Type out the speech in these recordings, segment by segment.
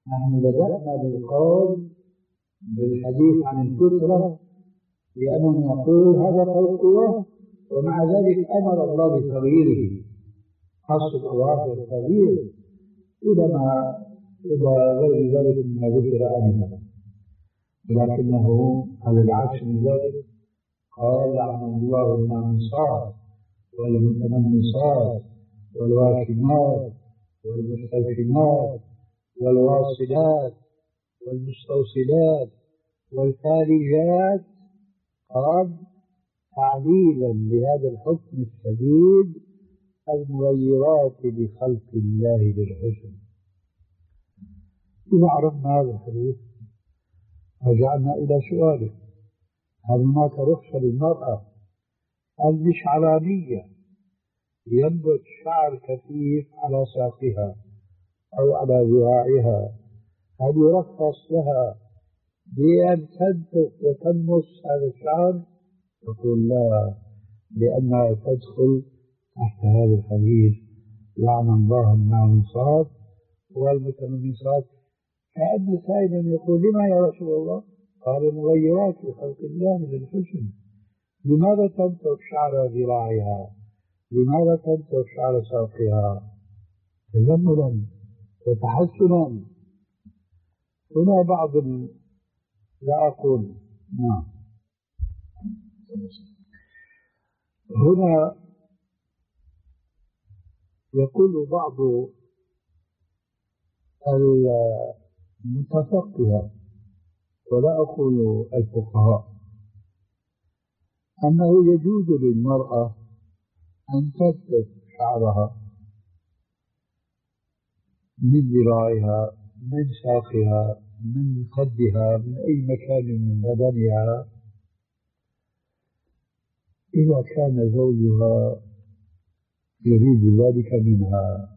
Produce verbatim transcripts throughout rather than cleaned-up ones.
نحن بدأنا بالقول بالحديث عن الفطرة لأننا نقول هذا خلق الله، ومع ذلك أمر الله بتغييره. خاص الأواخر تغيير إلى ما إلى غير ذلك مما ذكر آنفا، ولكنه على العكس من ذلك قال لعن الله النامصات والمتنمصات والواشمات والمستوشمات والواصلات والمستوصلات والفالجات، قال تعليلا لهذا الحكم الشديد المغيرات لخلق الله للحسن. إذا عرفنا هذا الحديث رجعنا إلى سؤاله: هل هناك رخصة للمرأة المشعرانية ينبت شعر كثيف على ساقها أو على ذراعها، هل يرخص لها بأن تنتف وتنمص هذا الشعر؟ يقول لا، لأنها تدخل تحت هذا الحديث لعن الله النامصات والمتنمصات. كأن سائلا يقول: لما يا رسول الله؟ قال: مغيرات لخلق الله للحسن. لماذا تنتف شعر ذراعها؟ لماذا تنتف شعر ساقها؟ تجملا وتحسنا. هنا بعض ال... لا أقول نعم هنا يقول بعض المتفقهة ولا أقول الفقهاء أنه يجوز للمرأة أن تكتف شعرها من ذراعها، من ساقها، من خدها، من أي مكان من بدنها، إذا كان زوجها يريد ذلك منها،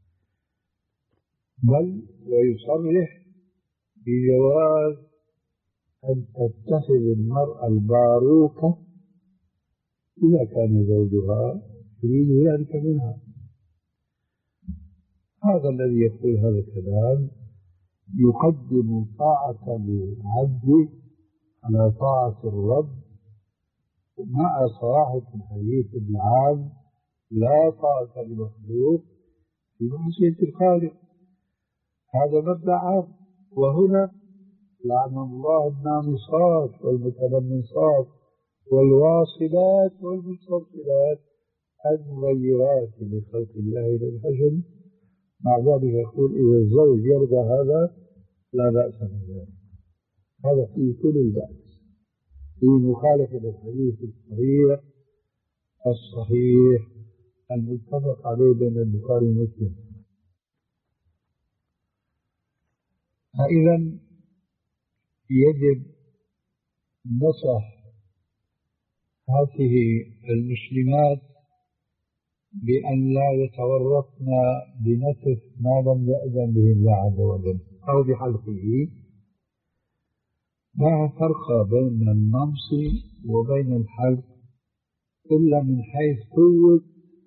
بل ويصرح بجواز أن تتخذ المرأة الباروكة إذا كان زوجها يريد ذلك منها. هذا الذي يقول هذا الكلام يقدم طاعة العبد على طاعة الرب، مع صراحة الحديث العام: لا طاعة لمخلوق في معصية الخالق. هذا مبدأ عام. وهنا لعن الله النامصات والمتنمصات والواصلات والمستوصلات المغيرات لخلق الله للحسن. مع ذلك يقول: إذا الزوج يرضى هذا لا بأس بذلك. هذا فيه كل البأس، في مخالفة الحديث الصحيح الصحيح المتفق عليه بين البخاري ومسلم. فإذا يجب نصح هذه المسلمات بأن لا يتورطن بنتف ما لم يأذن به الله عز وجل أو بحلقه. لا فرق بين النمص وبين الحلق إلا من حيث قوة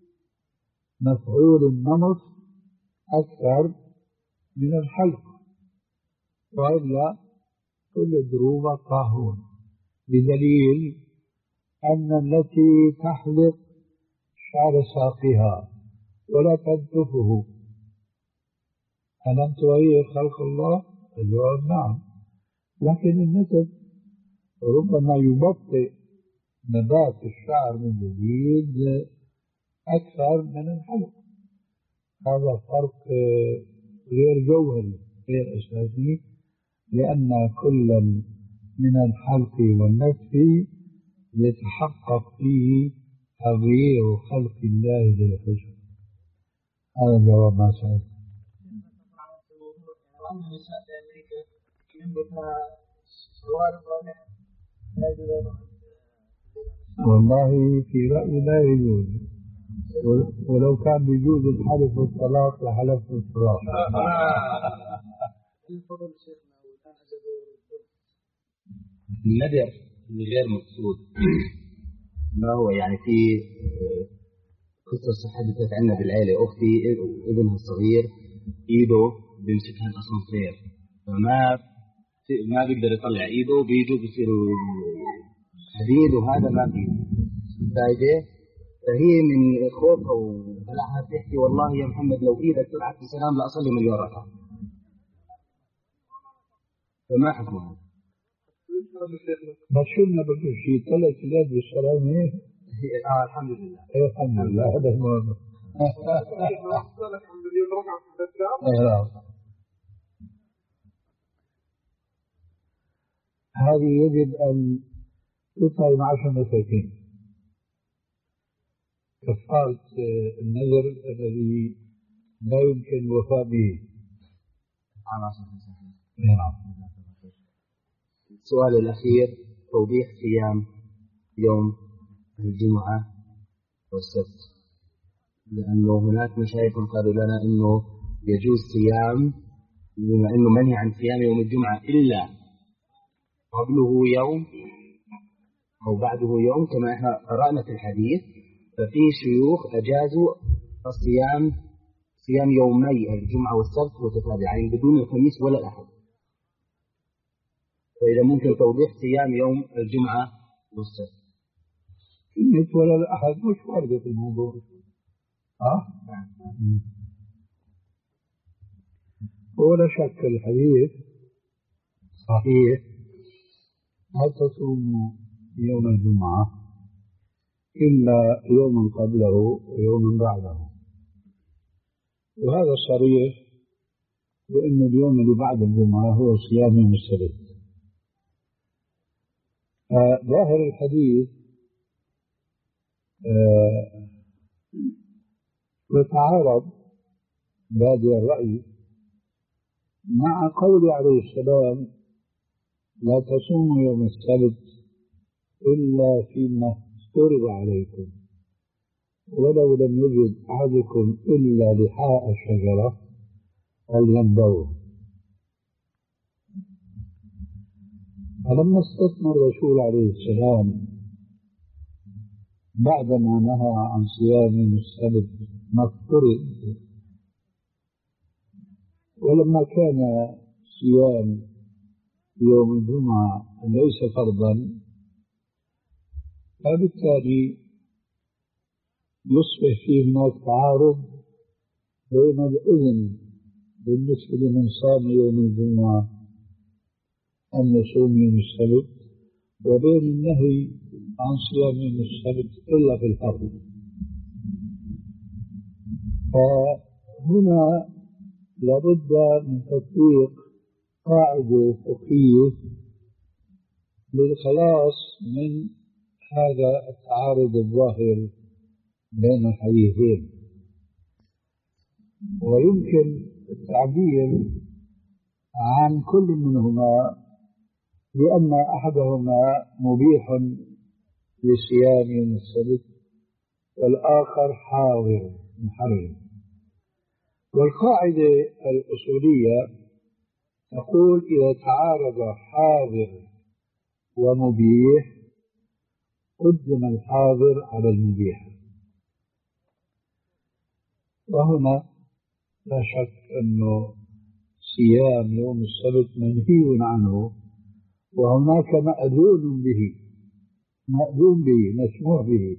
مفعول النمص أكثر من الحلق، وإلا كل ضروبة طاهون، بدليل أن التي تحلق شعر ساقها ولا تنتفه ألم تغير خلق الله؟ الجواب نعم، لكن النتف ربما يبطئ نبات الشعر من جديد أكثر من الحلق. هذا فرق غير جوهري غير أساسي، لأن كل من الحلق والنتف يتحقق فيه تغيير خلق الله للحسن. هذا جواب ما سأل. والله في رأيي لا يجوز، ولو كان بيجوز الحلف والطلاق لحلف والطلاق. الندر غير مقصود ما هو يعني في قصة حدثت عندنا بالعائلة، أختي ابنها الصغير إيده بيمسكها الأسانسير فما ما بيقدر يطلع ايده، بيجوا بيصيروا حديد وهذا ما في فايدة. فهي من خوفها وبلعها تحكي والله يا محمد لو ايدك طلعت بسلام لاصلي مليون ركعة. فما حكمها؟ ما شلنا بكل شيء ثلاث ايام بالسلام. ايه اه الحمد لله. ايه الحمد لله. هذا الموضوع. هذه يجب أن تطعم عشر مساكين كفارة النذر الذي لا يمكن الوفاء به. السؤال الأخير توضيح صيام يوم الجمعة والسبت، لأنه هناك مشايخ قالوا لنا أنه يجوز صيام بما أنه منهي عن صيام يوم الجمعة إلا قبله يوم أو بعده يوم كما احنا قرأنا في الحديث. ففي شيوخ أجازوا الصيام صيام يومي الجمعة والسبت متتابعين بدون الخميس ولا الأحد. فإذا ممكن توضيح صيام يوم الجمعة والسبت. الخميس ولا الأحد مش واردة في الموضوع. ها؟ ولا شك الحديث صحيح لا تصوموا يوم الجمعة إلا يوما قبله ويوما بعده، وهذا صريح لأن اليوم اللي بعد الجمعة هو صيام يوم السبت. ظاهر الحديث آه يتعارض بادئ الرأي مع قول عليه السلام لا تصوموا يوم السبت إلا فيما افترض عليكم ولو لم يجد أحدكم إلا لحاء الشجرة فلينبوه. فلما استثنى الرسول عليه السلام بعدما نهى عن صيام يوم السبت ما افترض، ولما كان صيام يوم الجمعة ليس فرضا، فبالتالي يصبح فيه هناك تعارض بين الإذن بالنسبة لمن صام يوم الجمعة أن يصوم يوم السبت وبين النهي عن صيام يوم السبت إلا في الفرض. فهنا لابد من تطبيق قاعدة فقهية للخلاص من هذا التعارض الظاهر بين الحديثين. ويمكن التعبير عن كل منهما لأن أحدهما مبيح لصيام يوم السبت والآخر حاضر محرم. والقاعدة الأصولية تقول إذا تعارض حاضر ومبيح قدم الحاضر على المبيح. وهنا لا شك أنه صيام يوم السبت منهي عنه وهناك مأذون به مأذون به مسموح به.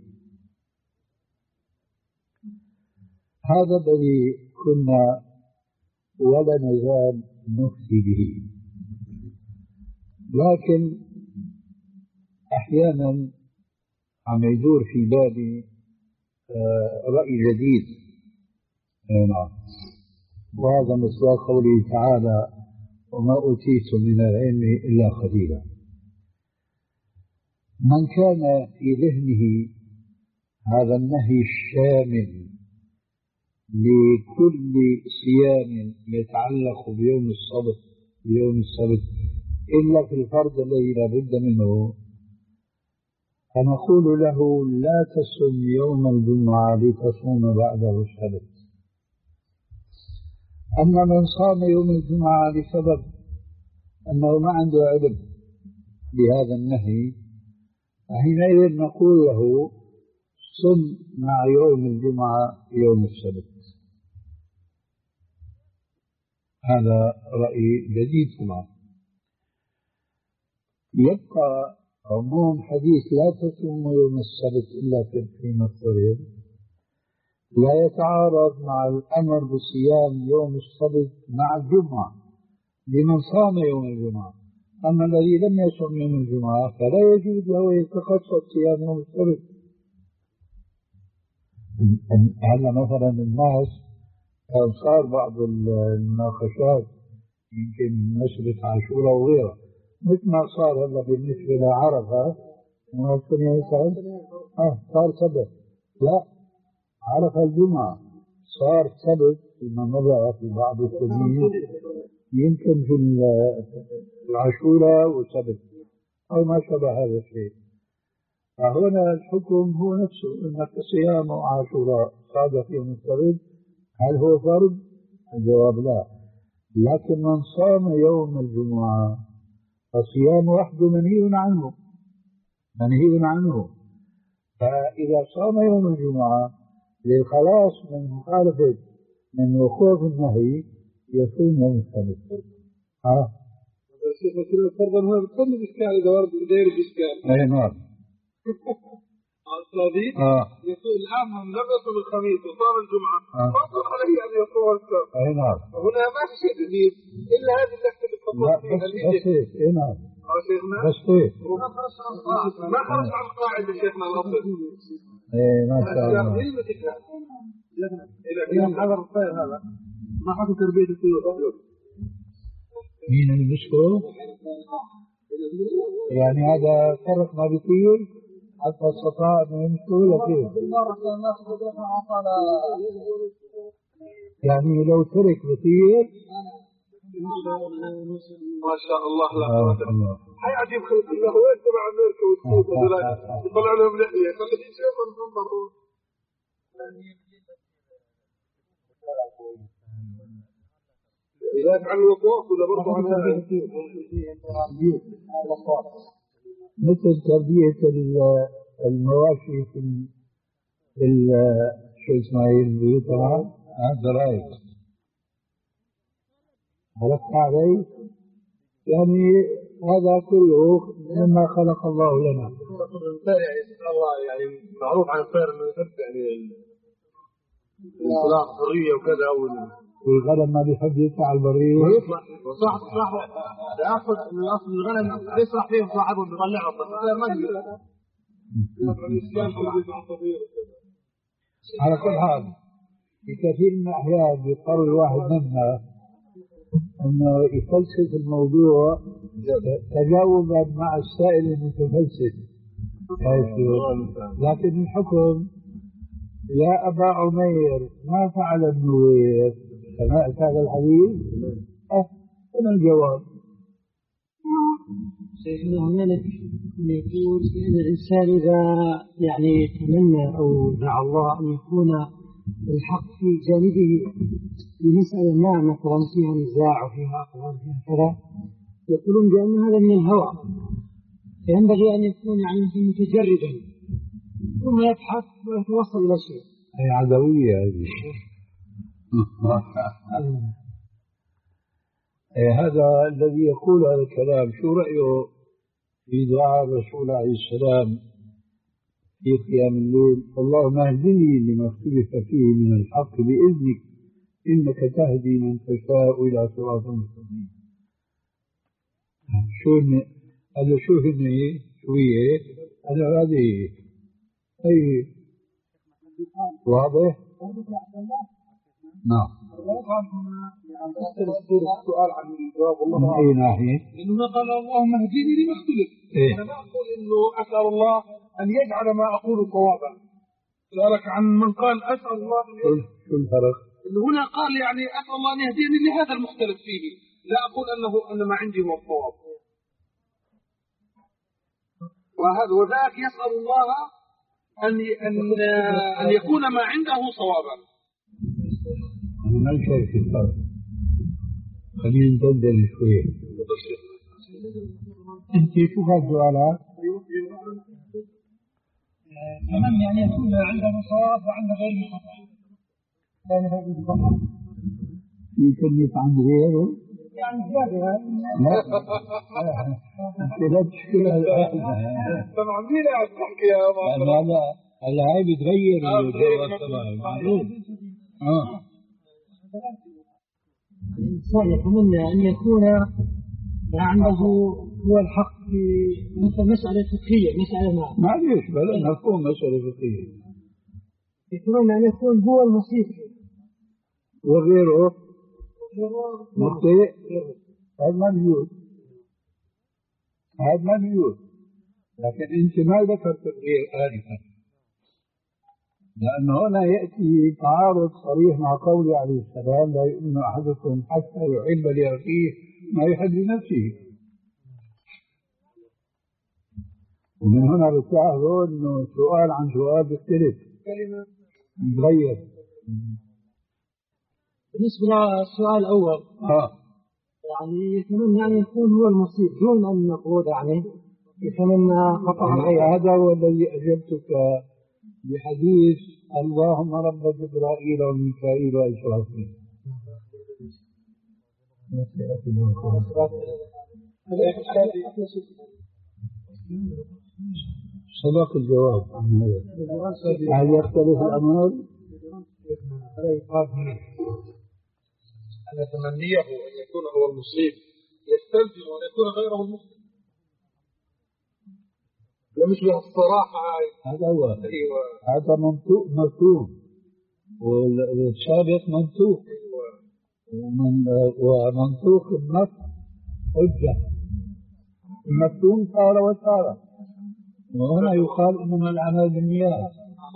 هذا الذي كنا ولا نزال نفتي به، لكن أحيانا عم يدور في بالي رأي جديد. نعم، وهذا مصداق قوله تعالى وما أوتيت من العلم إلا قليلا. من كان في ذهنه هذا النهي الشامل لكل صيام يتعلق بيوم السبت بيوم السبت إلا في الفرض الذي لا بد منه، فنقول له لا تصم يوم الجمعة لتصوم بعده السبت. أما من صام يوم الجمعة لسبب أنه ما عنده علم بهذا النهي، فحينئذ نقول له صم مع يوم الجمعة يوم السبت. هذا رأي جديد طبعا. يبقى عموم حديث لا تصوموا يوم السبت إلا فيما اضطررتم لا يتعارض مع الأمر بصيام يوم السبت مع الجمعة لمن صام يوم الجمعة. أما الذي لم يصم يوم الجمعة فلا يجوز له يتخصص صيام يوم السبت. هلا مثلا الناس كان صار بعض المناقشات يمكن نشرة عاشوراء وغيرها، مثل ما صار هلا بالنسبة لعرفة ممكن يصير اه صار سبت، لا عرفة الجمعة صار سبت فيما مضى في بعض التدين، يمكن في العاشوراء وسبت أو ما شابه هذا الشيء. فهنا الحكم هو نفسه، أنك صيام عاشوراء صادف يوم السبت هل هو فرض؟ الجواب لا. لكن من صام يوم الجمعة فصيام وحده منهي عنه منهي عنه فإذا صام يوم الجمعة للخلاص من مخالفة من وقوف النهي يصوم يوم السبت. ها الشيخ كذا فرضا هنا بتكون الإشكال إذا ورد غير الإشكال. أي نعم. الصديق آه. يقول الآن من لم يصم الخميس وصام الجمعة فرض عليه أن يصوم السبت. أي نعم. هنا ما في شيء جديد إلا هذه اللحظة اللي تفضلت فيها بس هيك. أي نعم. شيخنا بس هيك. ما خرج عن القاعدة شيخنا الأصل. إيه ما شاء الله. إذا كان هذا الخير هذا ما حكم تربية الطيور. مين اللي بيشكره؟ يعني هذا فرق ما بيطير حتى استطاع أن يمشي ولا كيف؟ يعني لو ترك بيطير ما شاء الله. لا هاي عجيب خلق الله وين تبع أمريكا والسود يطلع لهم لحية خليه يشوفهم منظرون. إذا فعل الوقوف ولا برضو عنها مثل تربية المواشي في ال شو اسمه البيوت هذا رأيك عرفت علي؟ يعني هذا كله مما خلق الله لنا. الله يعني معروف عن الطير انه يحب يعني الانطلاق حرية وكذا والغنم ما بيحب يطلع على البرية ويطلع صح صح ياخذ من اصل الغنم يسرح فيه صاحبه بيطلعه بس هذا ما يقدر. على كل حال في كثير من الأحيان بيضطر الواحد منا انه يفلسف الموضوع تجاوبا مع السائل المتفلسف. لكن الحكم يا أبا عمير ما فعل النوير سمعت هذا الحديث؟ أه هنا الجواب. سيدنا هنالك يقول إن الإنسان إذا يعني تمنى أو دعا الله أن يكون الحق في جانبه في مسألة ما مثلا فيها نزاع وفيها أقوال فيها كذا يقولون بأن هذا من الهوى فينبغي أن يكون يعني متجردا ثم يبحث ويتوصل إلى شيء. هي عدوية هذه. هذا الذي يقول هذا الكلام شو رأيه في دعاء الرسول عليه السلام في قيام الليل؟ اللهم اهدني لما اختلف فيه من الحق بإذنك إنك تهدي من تشاء إلى صراط مستقيم. شو هذا شو هني شوية هذا هذه أي واضح؟ نعم. السؤال عن الجواب والله من أي ناحية؟ إنه قال اللهم اهديني لما اختلف. إيه؟ أنا ما أقول إنه أسأل الله أن يجعل ما أقول صوابا. سألك عن من قال أسأل الله شو الفرق؟ إنه هنا قال يعني أسأل الله أن يهديني لهذا المختلف فيه، لا أقول أنه أن ما عندي هو الصواب. وهذا وذاك يسأل الله أن أن أن يكون ما عنده صوابا. أنا ما شايف الفرق. خلينا ندندن شوية. أنت شو هذا السؤالات؟ كمان يعني يكون عنده صواب وعنده غير خطأ. يكلف عن غيره يعني زيادة. لا أنت لا تشكلها الآن. طبعا مين قاعد تحكي يا لأنه هلا هلا هاي بتغير الجواب تبعي معروف. اه الإنسان يتمنى أن يكون عنده هو الحق في مثل مسألة فقهية، مسألة ما معليش بلا مفهوم مسألة فقهية. يتمنى أن يكون هو المصيب وغيره مخطئ. هذا ما بيجوز، هذا ما بيجوز. لكن أنت ما ذكرت الغير آنفا، لأنه هنا يأتي تعارض صريح مع قوله عليه السلام: لا يؤمن أحدكم حتى يحب لأخيه ما يحب لنفسه. ومن هنا بتلاحظوا إنه سؤال عن سؤال بيختلف، بيتغير. بالنسبة للسؤال الأول آه يعني يتمنى أن يكون هو المصيب دون أن نقول يعني يتمنى خطأ الغير. هذا هو الذي أجبتك بحديث: اللهم رب جبرائيل وميكائيل وإسرافيل. صدق الجواب عن هذا. هل يختلف الأمر؟ أن تمنيه أن يكون هو المصيب يستلزم أن يكون غيره المخطئ. لا مش بهالصراحة هاي. هذا هو. أيوة. هذا منطوق مفهوم، والسابق منطوق. أيوة. ومن ومنطوق النص حجة. المفهوم صار وصار. وهنا يقال إنما الأعمال بالنيات.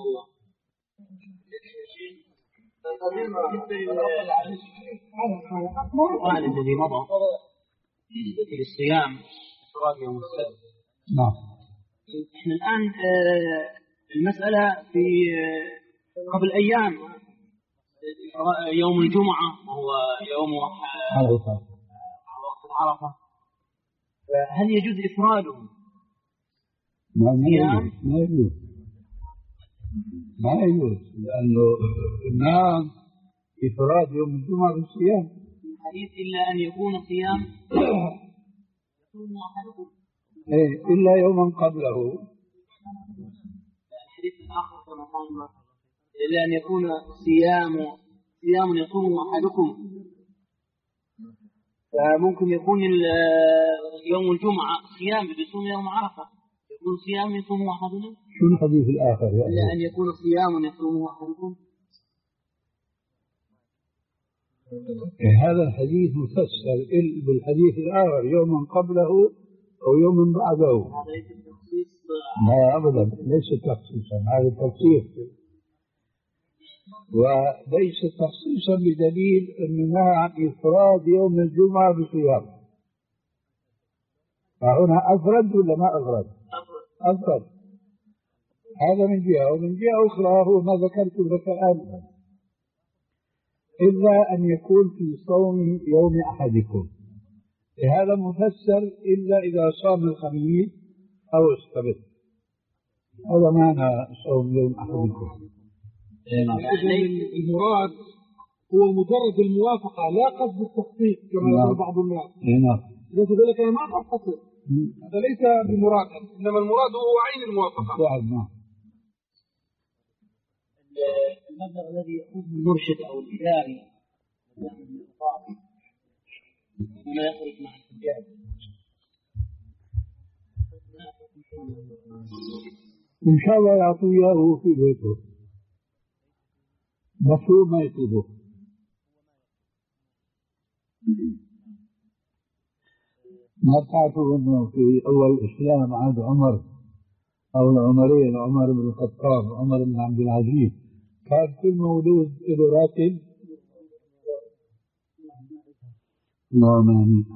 السؤال الذي مضى في الصيام إفراد يوم السبت. نعم. احنا الآن المسألة في قبل أيام يوم الجمعة وهو يوم عرفة، وقت عرفة، هل يجوز إفراده؟ ما يجوز، ما يجوز، ما يجوز، لأنه الناس إفراد يوم الجمعة بالصيام. الحديث إلا أن يكون صيام يصوم أحدكم. إيه إلا يوما قبله. الحديث الآخر كما قال إلا أن يكون صيام صيام يصوم أحدكم، فممكن يكون يوم الجمعة صيام يصوم يوم عرفة، يكون صيام يصوم أحدنا. شو الحديث الآخر يعني؟ إلا أن يكون صيام يصوم أحدكم. إيه هذا الحديث مفسر بالحديث الآخر يوما قبله أو يوم بعده. هذا ليس تخصيص. لا أبدا، ليس تخصيصا، هذا تفسير، وليس تخصيصا بدليل أنه نهى عن إفراد يوم الجمعة بصيام. فهنا أفرد ولا ما أفرد؟ أفرد. هذا من جهة، ومن جهة أخرى هو ما ذكرت لك الآن، إلا أن يكون في صوم يوم أحدكم. هذا مفسر إلا إذا صام الخميس أو السبت، هذا معنى صوم يوم أحدكم. المراد هو مجرد الموافقة لا قصد التخصيص كما يقول بعض الناس. نعم. إذا تقول لك أنا ما أخصص، هذا ليس بمراد، إنما المراد هو عين الموافقة. نعم. المبلغ الذي يأخذه المرشد أو الإداري ما يخرج مع التجارة إن شاء الله يعطيه إياه في بيته، بس هو ما يطلبه. ما تعرفوا أنه في أول الإسلام عهد عمر أو العمرين، عمر بن الخطاب وعمر بن عبد العزيز، كان كل مولود له راتب. نعم.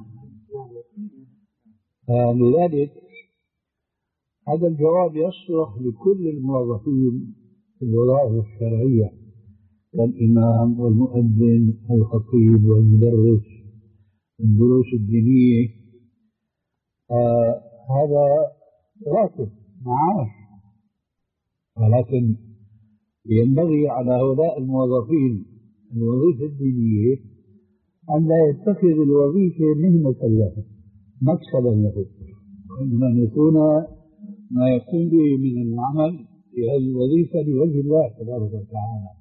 لذلك هذا الجواب يصلح لكل الموظفين في الوظائف الشرعية كالإمام والمؤذن والخطيب والمدرس الدروس الدينية. آه هذا راتب معاش، ولكن ينبغي على هؤلاء الموظفين الوظيفة الدينية أن لا يتخذ الوظيفة مهنة له مكسبا له، وإنما أن يكون ما يقوم به من العمل في هذه الوظيفة لوجه الله تبارك وتعالى.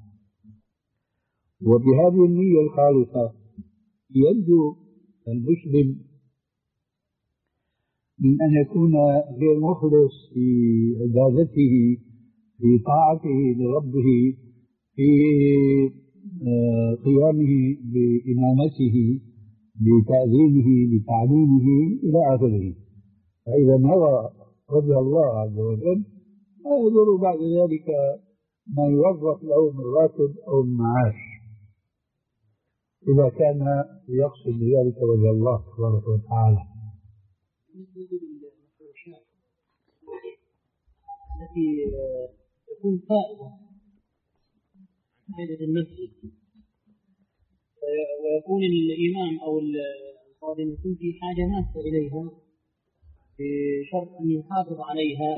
وبهذه النية الخالصة ينجو المسلم من أن يكون غير مخلص في عبادته، في طاعته لربه، في قيامه بإمامته، بتأذينه، بتعليمه إلى آخره. فإذا نوى وجه الله عز وجل لا يضر بعد ذلك ما يوظف له من راتب أو من معاش، إذا كان يقصد بذلك وجه الله تبارك وتعالى. التي تكون فائدة فائدة المسجد، ويكون الإمام أو القاضي يكون في حاجة ماسة إليها بشرط أن يحافظ عليها.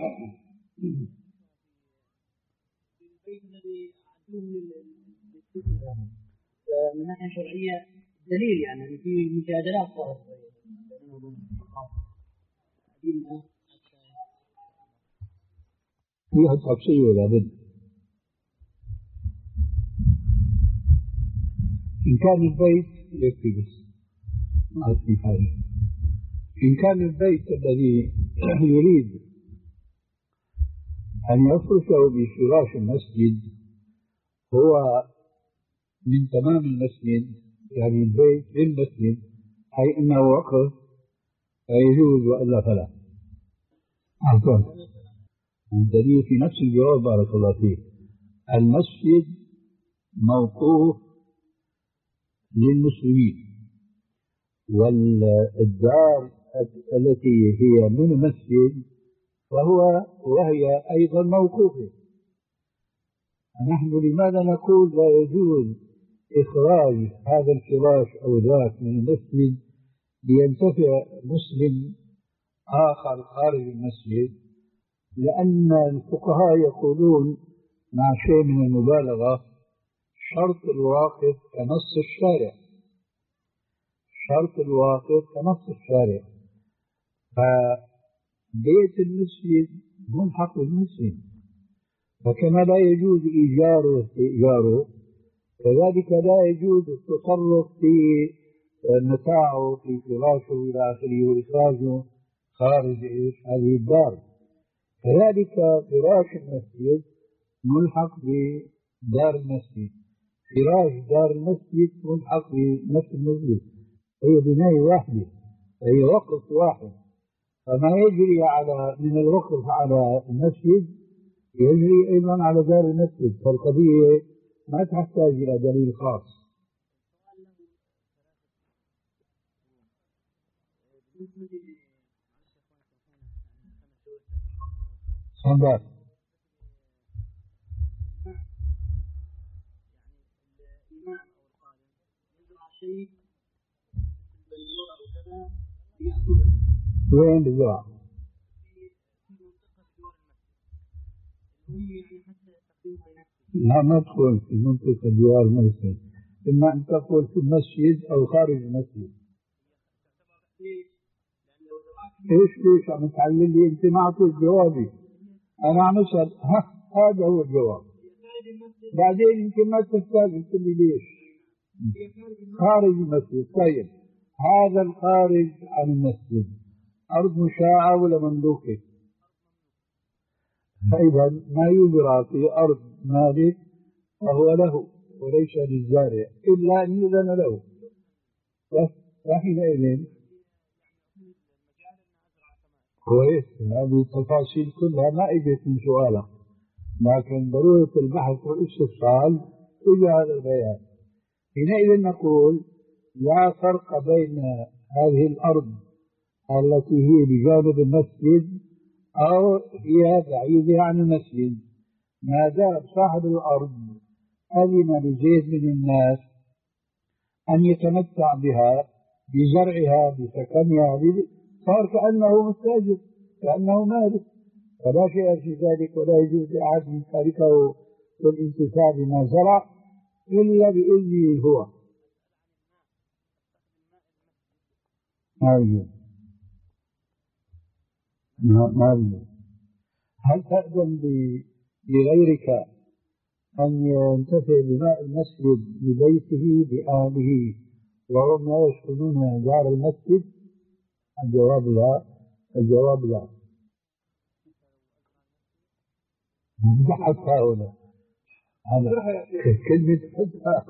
البيت الذي أعدوه للسكنة من ناحية شرعية دليل يعني في مجادلات صارت فيها تفصيل ولا بد. إن كان البيت يكفي بس ما في حاجة. إن كان البيت الذي يريد أن يفرشه بفراش المسجد هو من تمام المسجد، يعني البيت للمسجد، أي أنه وقف فيجوز وإلا فلا. عفوا، والدليل في نفس الجواب بارك الله فيك. المسجد موقوف للمسلمين، والدار التي هي من المسجد فهو وهي أيضا موقوفة. نحن لماذا نقول لا يجوز إخراج هذا الفراش أو ذاك من المسجد لينتفع مسلم آخر خارج المسجد؟ لأن الفقهاء يقولون مع شيء من المبالغة شرط الواقف كنص الشارع، شرط الواقف كنص الشارع. فبيت المسجد ملحق بالمسجد، فكما لا يجوز إيجاره واستئجاره كذلك لا يجوز التصرف في متاعه في فراشه إلى آخره وإخراجه خارج هذه الدار. كذلك فراش المسجد ملحق بدار المسجد، فراش دار المسجد ملحق بنفس المسجد، هي بناية واحدة، هي وقف واحد. فما يجري على من الوقف على المسجد يجري أيضا على دار المسجد، فالقضية ما تحتاج إلى دليل خاص. صندوق وين بالزرع؟ لا، ما تقول في منطقة جوار المسجد، إما أن تقول في المسجد أو خارج المسجد. إيش ليش عم تعلم لي أنت؟ ما أعطيت جوابي، أنا عم أسأل. ها هذا هو الجواب. بعدين يمكن ما تحتاج قلت لي ليش خارج المسجد. طيب هذا الخارج عن المسجد أرض مشاعة ولا مملوكة؟ فإذا ما يزرع في أرض مالك فهو له وليس للزارع إلا أن يؤذن له. وحينئذ كويس، هذه التفاصيل كلها ما اجت من سؤالك، لكن ضرورة البحث والاستفصال إلى هذا البيان. حينئذ نقول لا فرق بين هذه الأرض التي هي بجانب المسجد أو هي بعيدة عن المسجد، ما دام صاحب الأرض أذن لزيد من الناس أن يتمتع بها بزرعها بسكنها صار كأنه مستأجر، كأنه مالك، فلا شيء في ذلك، ولا يجوز لأحد من تاركه بالانتفاع بما زرع إلا بإذنه هو. ما يجوز ما يجوز. هل تأذن لغيرك أن ينتفع بماء المسجد ببيته بأهله وهم لا يسكنون جار المسجد؟ الجواب لا. الجواب لا. مدحت هؤلاء هذا كلمة حدها.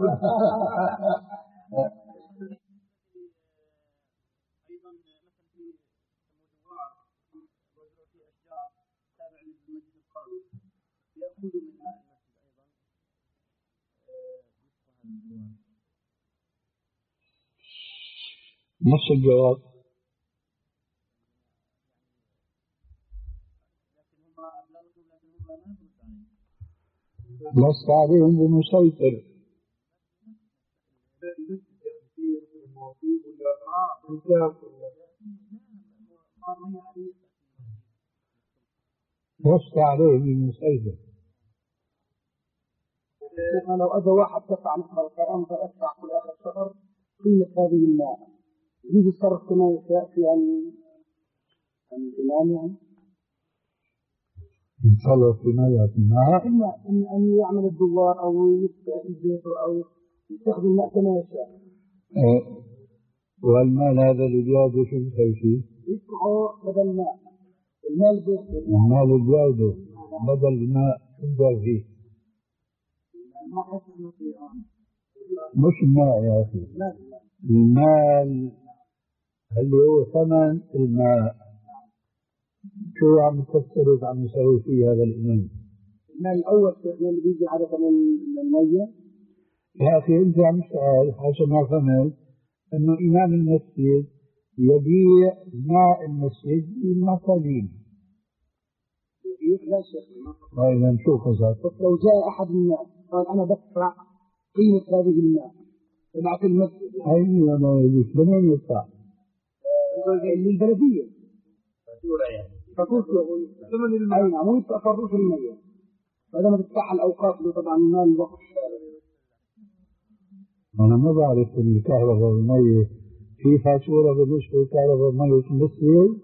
أيضا مثلا في المجوار وزرع في أشجار تابع للمسجد القومي يأخذ من ماء المسجد أيضا. نص الجواب. لست عليهم بمسيطر. لست عليهم بمسيطر. لو أجى واحد دفع مثل القرآن فأدفع كل آخر شهر قيمة هذه الماء يجي يتصرف كما يشاء في عن الإمام يعني يتصرف في ماذا في الماء؟ إما أن يعمل الدوار أو يفتح الزيت أو يستخدم الماء كما يشاء. أه. والمال هذا اللي بياخده شو بيسوي فيه؟ يدفعه بدل ماء. المال بياخده. المال اللي بياخده بدل الماء شو بيسوي فيه؟ مش الماء يا أخي. المال اللي هو ثمن الماء شو عم تصرف عم يسوي فيه هذا الإمام؟ المال الأول اللي بيجي عادة من المية. يا أخي أنت عم تسأل حسب ما فهمت إنه إمام المسجد يبيع ماء المسجد للمصالين. يبيع لا شيء. طيب نشوف هذا. لو جاء أحد الناس قال أنا بدفع قيمة هذه الماء تبعت المسجد. أيوة ما يجيش منين يدفع؟ للبلدية. فاتورة يعني. فاتورة ثمن الماء. أي نعم ويدفع فروش المية. فإذا ما تدفع الأوقات له طبعا المال وقف. أنا ما بعرف الكهرباء والمية في فاتورة بالنسبة للكهرباء والمية والمسجد.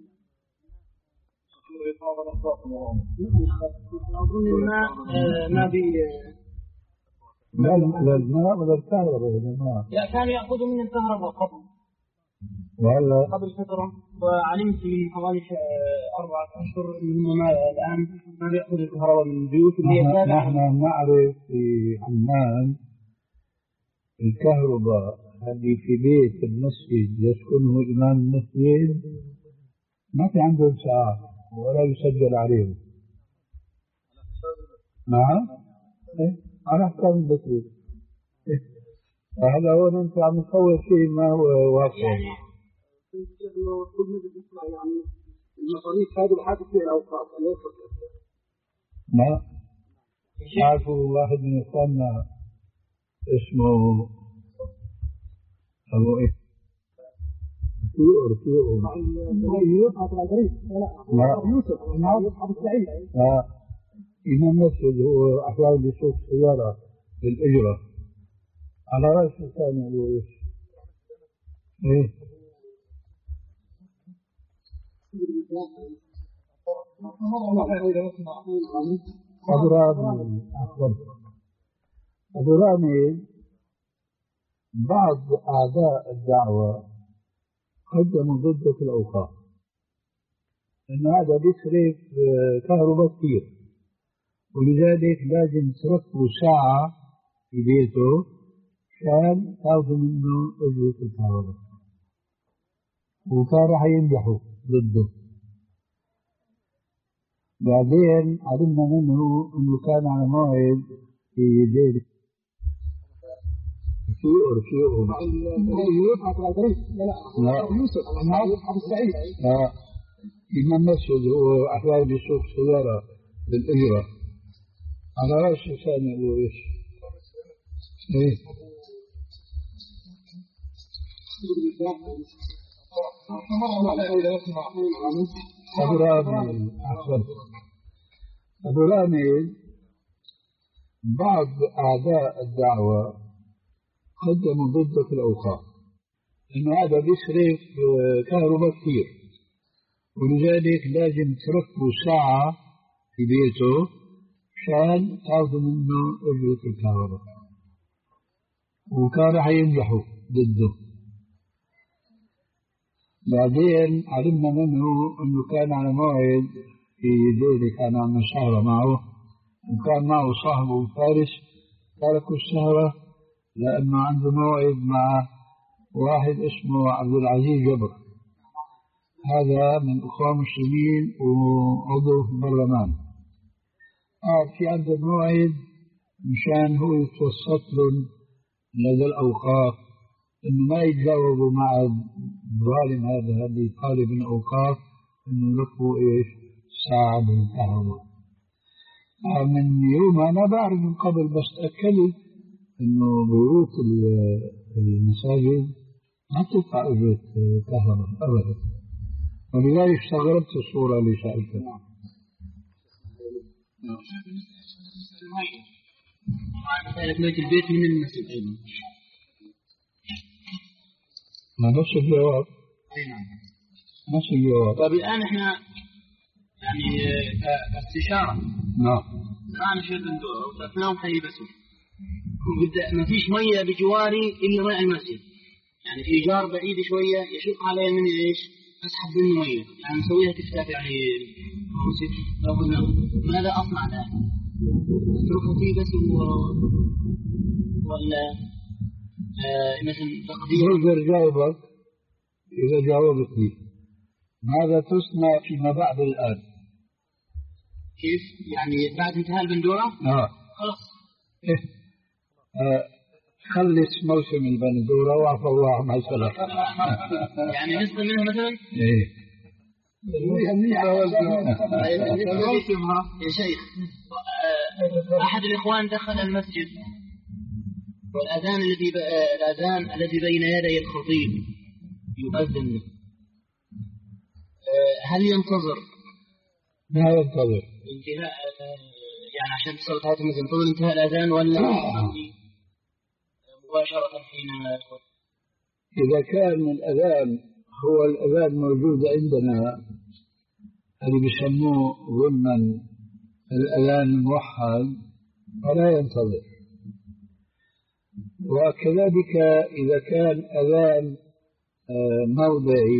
أظن الماء ما بي لا لا الماء ولا الكهرباء يا جماعة. لا كانوا يأخذوا من الكهرباء قبل. وهلا قبل فترة وعلمت من حوالي أربعة أشهر إنهم الآن ما بيأخذوا الكهرباء من البيوت اللي هي تابعة. نحن نعرف في عمان الكهرباء اللي في بيت المسجد يسكنه إمام المسجد ما في عندهم ساعات ولا يسجل عليهم. نعم على حسب البيت. هذا هو أنت عم تصور شيء ما هو واقع. يعني كل مدة يطلع يعني المصاريف هذه الحاجة فيها الأوقات. ما تعرفوا واحد من إخواننا اسمه أبو إيه؟ كيور كيور. لا يوسف. نعم أبو سعيد. لا إمام مسجد هو أحيانا بيسوق سيارة بالأجرة على رأس الثاني أبو إيش؟ إيه؟ أبو رامي أخبرت أبو رامي بعض أعداء الدعوة قدموا ضده في الأوقاف إنه هذا بيصرف كهرباء كثير ولذلك لازم تصرفوا ساعة في بيته كان تاخذوا منه أجرة الكهرباء وكان راح ينجحوا ضده. بعدين علمنا منه انه كان على موعد في ليله كيور كيور لا يوسف. نعم أبو سعيد. لا إمام مسجد هو أحيانا بيسوق سيارة بالأجرة على رأس الثاني أبو إيش؟ إيه؟ أبو رامي أحسنت. أبو رامي بعض أعداء الدعوة قدموا ضده في الأوقاف إنه هذا بيصرف كهرباء كثير، ولذلك لازم تركبوا ساعة في بيته عشان تاخذوا منه أجرة الكهرباء، وكان راح ينجحوا ضده. بعدين علمنا منه أنه كان على موعد في ليلة كان عم سهرة معه، وكان معه صاحبه فارس، تركوا السهرة لأنه عنده موعد مع واحد اسمه عبد العزيز جبر، هذا من أخوة المسلمين وعضو في البرلمان. آه في عنده موعد مشان هو يتوسط لهم لدى الأوقاف إنه ما يتجاوبوا مع الظالم هذا اللي طالب الأوقاف إنه يركبوا إيش ساعة بالكهرباء. آه من يوم أنا بعرف من قبل، بس تأكدت إنه بيوت المساجد ما تدفع أجرة كهرباء أبدا، ولذلك استغربت الصورة اللي سألتها. بيت البيت من المسجد أيضا. ما نفس الجواب. نفس الجواب. طيب الآن إحنا يعني استشارة. نعم. الآن شيء بندور وتفناهم حي بسوا. ما فيش مية بجواري إلا ماء المسجد، يعني في جار بعيد شوية يشق علي من إيش أسحب منه مية، يعني نسويها كفتات يعني مسجد. ماذا أصنع الآن؟ أتركه فيه بس ولا آه مثلا تقدير؟ يقدر جاوبك إذا جاوبتني ماذا تصنع فيما بعد الآن؟ كيف؟ يعني بعد انتهاء البندورة؟ آه. خلاص. إيه. آه. خلص موسم البندورة وعفى الله عما سلف. يعني نسبة منها مثلا؟ إيه. يا شيخ أحد الإخوان دخل المسجد والأذان الذي ب... الأذان الذي بين يدي الخطيب يؤذن، هل ينتظر؟ ما ينتظر انتهاء يعني عشان تصل هذا المسجد ينتظر انتهاء الأذان ولا مباشرة حينما يدخل؟ إذا كان الأذان هو الأذان موجود عندنا اللي بيسموه ضمن الأذان الموحد فلا ينتظر. وكذلك إذا كان أذان موضعي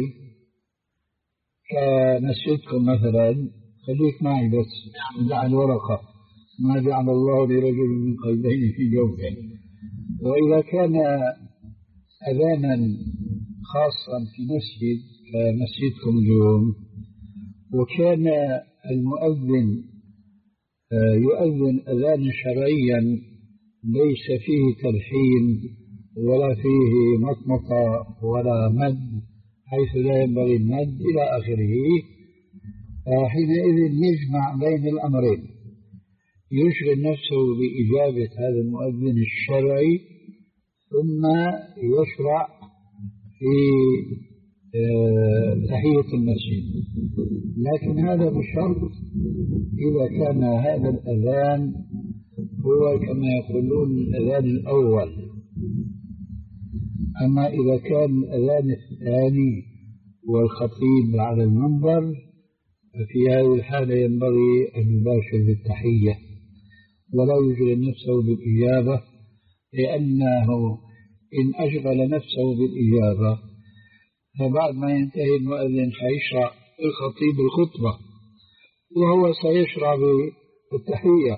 كمسجدكم مثلا، خليك معي بس دع الورقة، ما جعل الله لرجل من قلبين في جوفه. وإذا كان أذانا خاصا في مسجد كمسجدكم اليوم، وكان المؤذن يؤذن أذانا شرعيا ليس فيه تلحين ولا فيه مطمطة ولا مد حيث لا ينبغي المد إلى آخره، حينئذ يجمع بين الأمرين، يشغل نفسه بإجابة هذا المؤذن الشرعي ثم يشرع في تحية المسجد. لكن هذا بشرط إذا كان هذا الأذان هو كما يقولون الأذان الأول. أما إذا كان الأذان الثاني والخطيب على المنبر ففي هذه الحالة ينبغي أن يباشر بالتحية ولا يشغل نفسه بالإجابة، لأنه إن أشغل نفسه بالإجابة فبعد ما ينتهي المؤذن سيشرع الخطيب الخطبة وهو سيشرع بالتحية.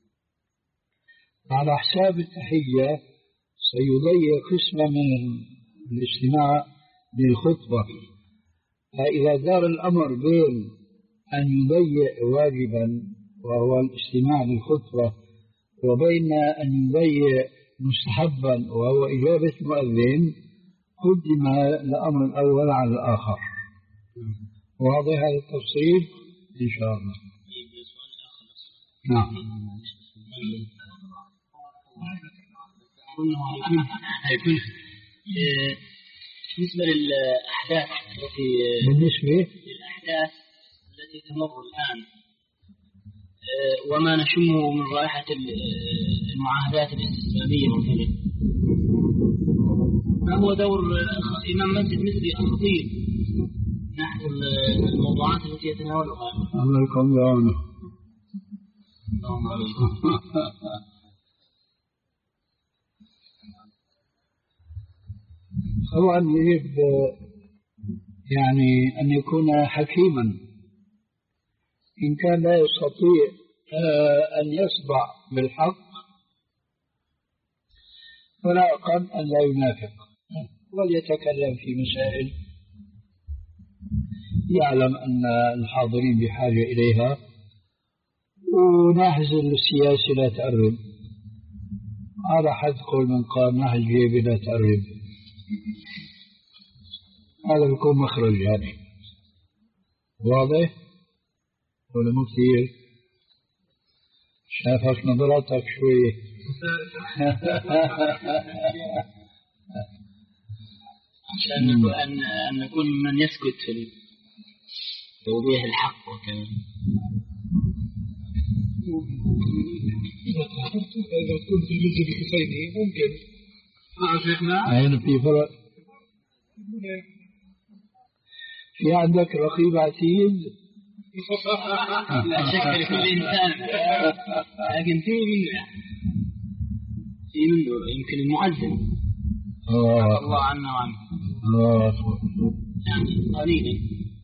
على حساب التحية سيضيع قسمة من الاستماع للخطبة. فإذا دار الأمر بين أن يضيع واجبا وهو الاستماع للخطبة وبين أن يضيع مستحبا وهو إجابة المؤذن، قدم الأمر الأول على الآخر. واضح هذا التفصيل إن شاء الله. نعم. بالنسبة للأحداث التي بالنسبة للأحداث التي تمر الآن وما نشمه من رائحة المعاهدات الاستسلامية مثلا، ما هو دور إمام مسجد مثلي الخطيب نحو الموضوعات التي يتناولها؟ الله يكون بعونه. طبعا يجب يعني أن يكون حكيما. إن كان لا يستطيع أن يصدع بالحق فلا أقل أن لا ينافق وليتكلم في مسائل يعلم أن الحاضرين بحاجة إليها، وناهز السياسي لا تقرب. على حد قول من قال نهج جيبي لا تقرب، هذا بيكون مخرج يعني. واضح ولا مو كثير؟ شافك نظراتك شوية. عشان نكون أن نكون من يسكت في توضيح الحق وكذا. إذا كنت في مسجد الحسيني ممكن. أين في فرق؟ في عندك رقيب عتيد؟ لا شك لكل إنسان، لكن في منه في منه يمكن المؤذن آه. الله عنه وعنه آه. يعني قليلا،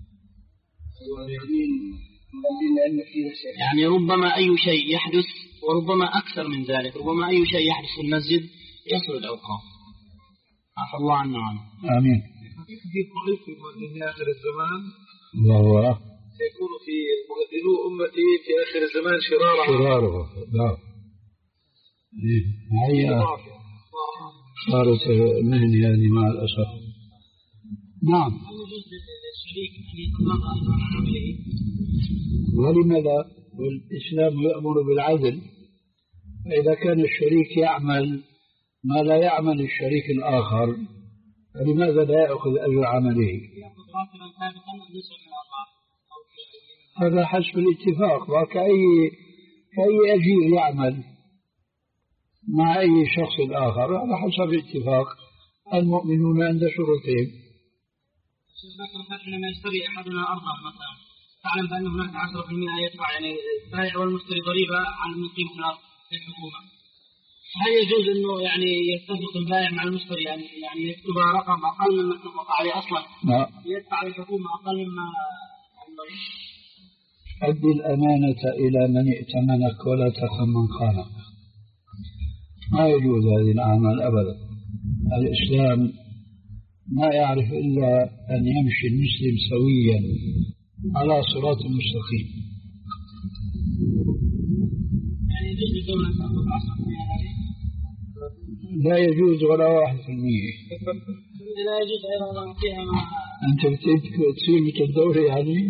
يعني ربما أي شيء يحدث وربما أكثر من ذلك، ربما أي شيء يحدث في المسجد يصل الأوقاف. عفى الله عنه وعنه. آمين. في قائل في مؤذني آخر الزمان الله سيكون في مؤذنو أمتي في آخر الزمان شرارا شراره. لا هي صارت مهنة هذه مع الأسف. نعم. ولماذا؟ والإسلام يأمر بالعدل، فإذا كان الشريك يعمل ما لا يعمل الشريك الآخر فلماذا لا يأخذ أجر عمله؟ هذا حسب الاتفاق، وكأي كأي أجير يعمل مع أي شخص آخر على حسب الاتفاق. المؤمنون عند شروطهم. لما يشتري أحدنا أرضا مثلا تعلم بأن هناك عشرة بالمئة يدفع، يعني البائع والمشتري ضريبة عن من قيمة الأرض للحكومة، هل يجوز إنه يعني يتفق البائع مع المشتري يعني يعني يكتب رقم أقل مما اتفق عليه أصلا؟ لا. يدفع للحكومة أقل مما. أدي الأمانة إلى من ائتمنك ولا تخن من خانك. ما يجوز هذه الأعمال أبدا. الإسلام ما يعرف إلا أن يمشي المسلم سويا على صراط مستقيم. يعني يجوز الدولة تأخذ عشرة بالمئة؟ لا يجوز ولا واحد في المية. لا يجوز أيضا فيها مع. أنت بتصير مثل الدورة يعني.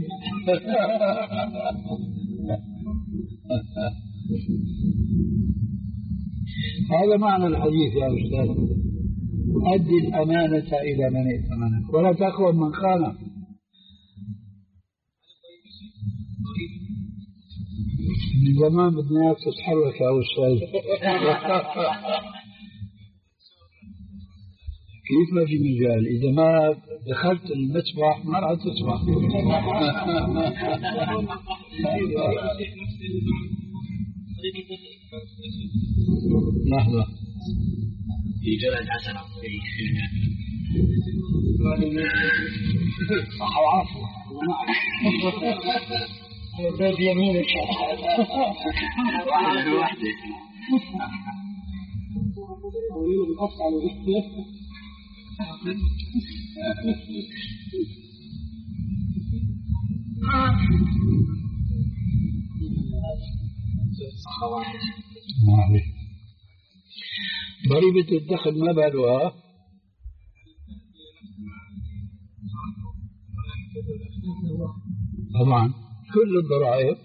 هذا معنى الحديث يا أستاذ. أدي الأمانة إلى من ائتمنك ولا تخون من خانك. من زمان بدنا إياك تتحرك يا أستاذ. كيف ما في مجال؟ إذا ما دخلت المسبح ما راح تسبح. لحظة. في جلد حسن صح وعافية. باب يمينك واحدة واحدة ضريبة الدخل ما بالها؟ طبعا كل الضرائب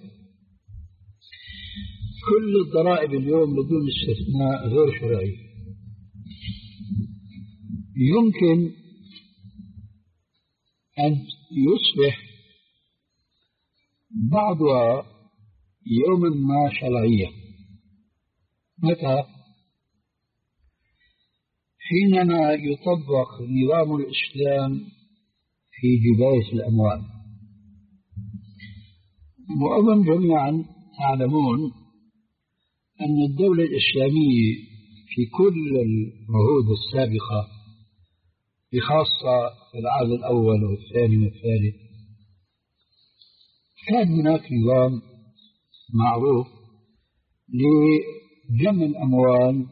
كل الضرائب اليوم بدون استثناء غير شرعية. يمكن أن يصبح بعضها يوما ما شرعية. متى؟ حينما يطبق نظام الإسلام في جباية الأموال، وأظن جميعا تعلمون أن الدولة الإسلامية في كل العهود السابقة، بخاصة في العهد الأول والثاني والثالث، كان هناك نظام معروف لجمع الأموال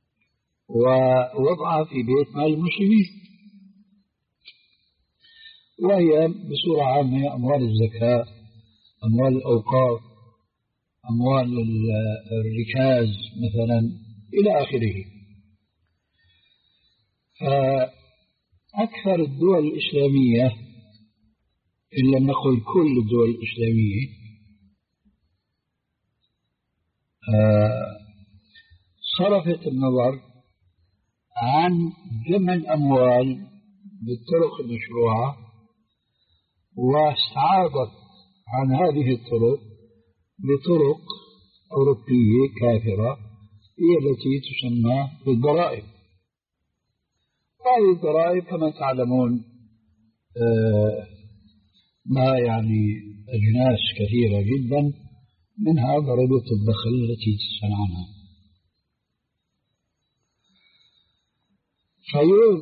ووضعها في بيت مال المسلمين، وهي بصورة عامة أموال الزكاة، أموال الأوقاف، أموال الركاز مثلا إلى آخره. فأكثر الدول الإسلامية، إن لم نقل كل الدول الإسلامية، صرفت النظر عن جمع الأموال بالطرق المشروعة، واستعاضت عن هذه الطرق بطرق أوروبية كافرة هي التي تسمى بالضرائب. هذه الضرائب كما تعلمون ما يعني أجناس كثيرة جدا، منها ضريبة الدخل التي تسأل عنها. فيوم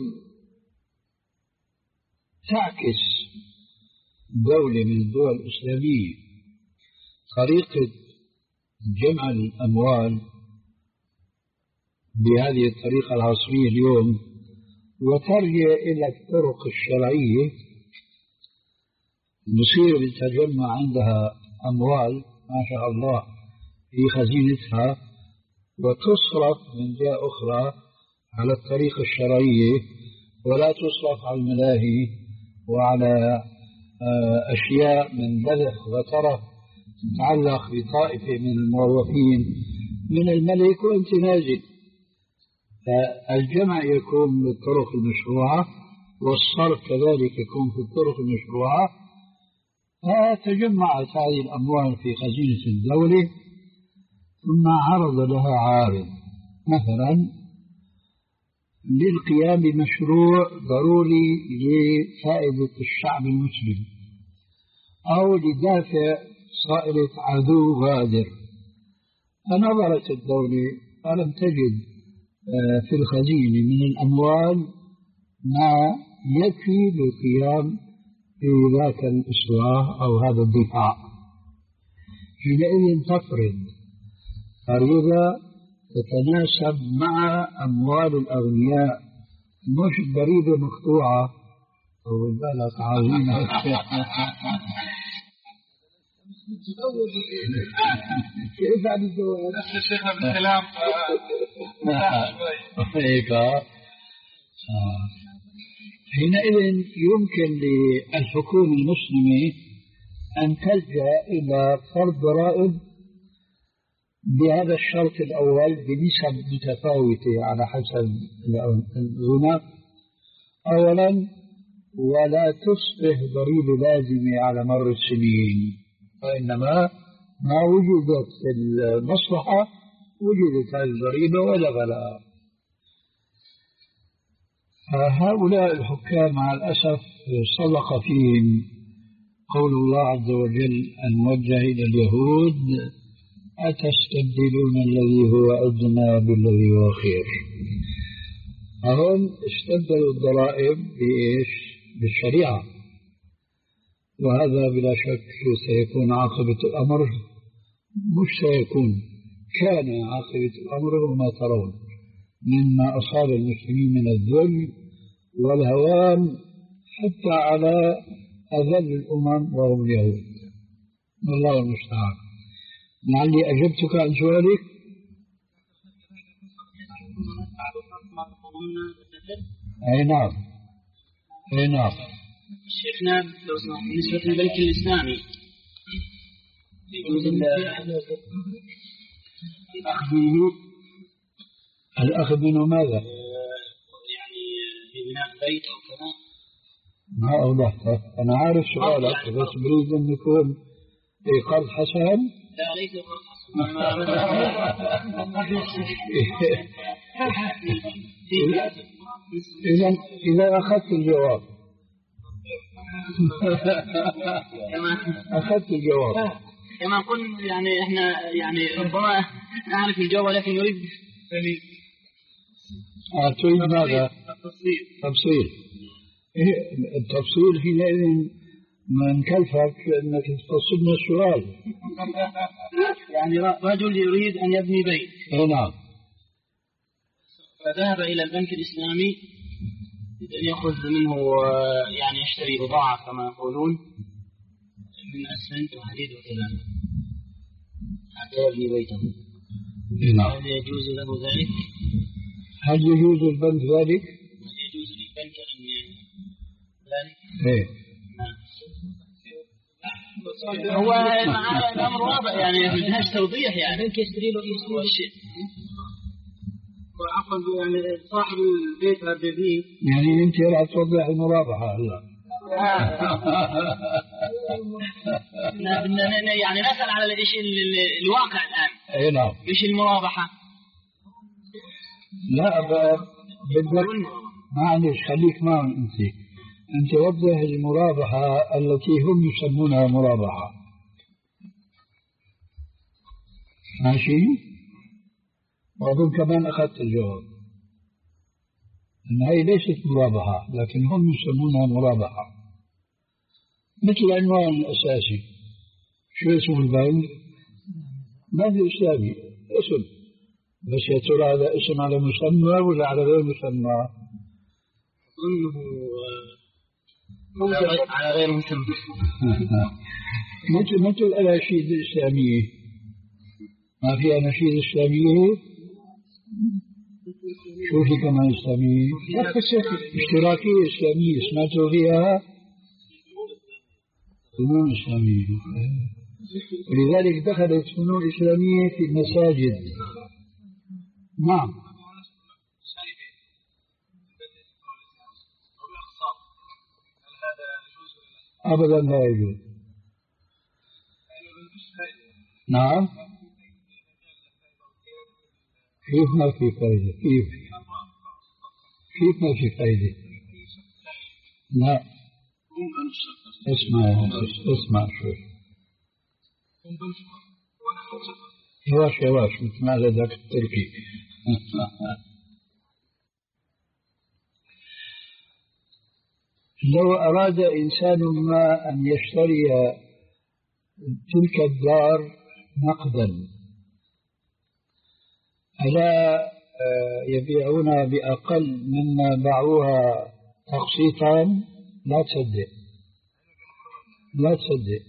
تعكس دولة من الدول الإسلامية طريقة جمع الأموال بهذه الطريقة العصرية اليوم، وترجع إلى الطرق الشرعية، نصير يتجمع عندها أموال ما شاء الله في خزينتها، وتصرف من جهة أخرى على الطريقة الشرعية، ولا تصرف على الملاهي وعلى أشياء من بذخ وترف تتعلق بطائفة من الموظفين من الملك وانت نازل. فالجمع يكون بالطرق المشروعة، والصرف كذلك يكون في الطرق المشروعة. فتجمعت هذه الأموال في خزينة الدولة، ثم عرض لها عارض مثلا للقيام بمشروع ضروري لفائدة الشعب المسلم، أو لدافع صائلة عدو غادر. فنظرت الدولة فلم تجد في الخزينة من الأموال ما يكفي للقيام بذاك الإصلاح أو هذا الدفاع. حينئذ تفرض فريضة تتناسب مع أموال الأغنياء، مش ضريبة مقطوعة أو البالغ عظيمة. كيف عم الجواب؟ نفس الشيخ بالكلام هيك. حينئذ يمكن للحكومة المسلمة أن تلجأ إلى فرض ضرائب بهذا الشرط الأول بنسب متفاوتة على حسب الغنى أولا، ولا تصبح ضريبة لازمة على مر السنين، وإنما ما وجدت المصلحة وجدت هذه الضريبة ولا غلاء. هؤلاء الحكام مع الأسف صدق فيهم قول الله عز وجل الموجه إلى اليهود: أتستبدلون الذي هو أدنى بالذي هو خير. هم استبدلوا الضرائب بإيش؟ بالشريعة، وهذا بلا شك سيكون عاقبة الأمر، مش سيكون، كان عاقبة الأمر وما ترون مما أصاب المسلمين من الذل والهوان حتى على أذل الأمم وهم اليهود. والله المستعان. لعلي أجبتك عن سؤالك. أي نعم، أي نعم. شيخنا لو سمحت بالنسبة للبنك الإسلامي يجوز الأخذ منه الأخذ منه ماذا؟ يعني ببناء بيت أو كذا؟ ما أوضحت. أنا عارف سؤالك، بس بريد أن يكون قرض حسن. لا ليس قرض حسن. إذا إذا أخذت الجواب أخذت الجواب. كما قلنا يعني إحنا يعني ربما نعرف الجواب ولكن نريد آه تريد ماذا؟ التفصيل. تفصيل. إيه التفصيل حينئذ ما نكلفك أنك تفصلنا السؤال. يعني رجل يريد أن يبني بيت. إيه نعم. فذهب إلى البنك الإسلامي أن يأخذ منه يعني يشتري بضاعة كما يقولون من أسمنت وحديد وكذا حتى يبني بيته. نعم. هل يجوز له ذلك؟ هل يجوز البنك ذلك؟ هل يجوز للبنك أن ذلك؟ إيه. هو الأمر واضح يعني ما فيهاش توضيح يعني. البنك يشتري له يشتري الشيء. وعفوا يعني صاحب البيت هالبيت. يعني أنت راح توضح المرابحة هلا. يعني نسأل على الشيء الواقع الآن. أي نعم. إيش المرابحة؟ لا بدك معلش خليك معهم أنت. أنت وضح المرابحة التي هم يسمونها مرابحة. ماشي؟ وأظن كمان أخذت الجواب. أن هي ليست مرابحة لكن هم يسمونها مرابحة. مثل العنوان الأساسي. شو اسم البنك؟ بنك إسلامي اسم. بس يا ترى هذا اسم على مسمى ولا على غير مسمى؟ أظنه على غير مسمى. مثل مثل الأناشيد الإسلامية. ما في أناشيد إسلامية؟ شو في كمان إسلامية؟ اشتراكية إسلامية سمعتوا فيها؟ فنون إسلامية. ولذلك دخلت فنون إسلامية في المساجد. نعم. أبدا لا يجوز. نعم. كيف ما في فائدة؟ كيف؟ كيف ما في فائدة؟ لا. اسمع اسمع شوي. يواش يواش مثل ما ذاك التركي. لو أراد إنسان ما أن يشتري تلك الدار نقدا ألا يبيعونها بأقل مما باعوها تقسيطا؟ لا تصدق لا تصدق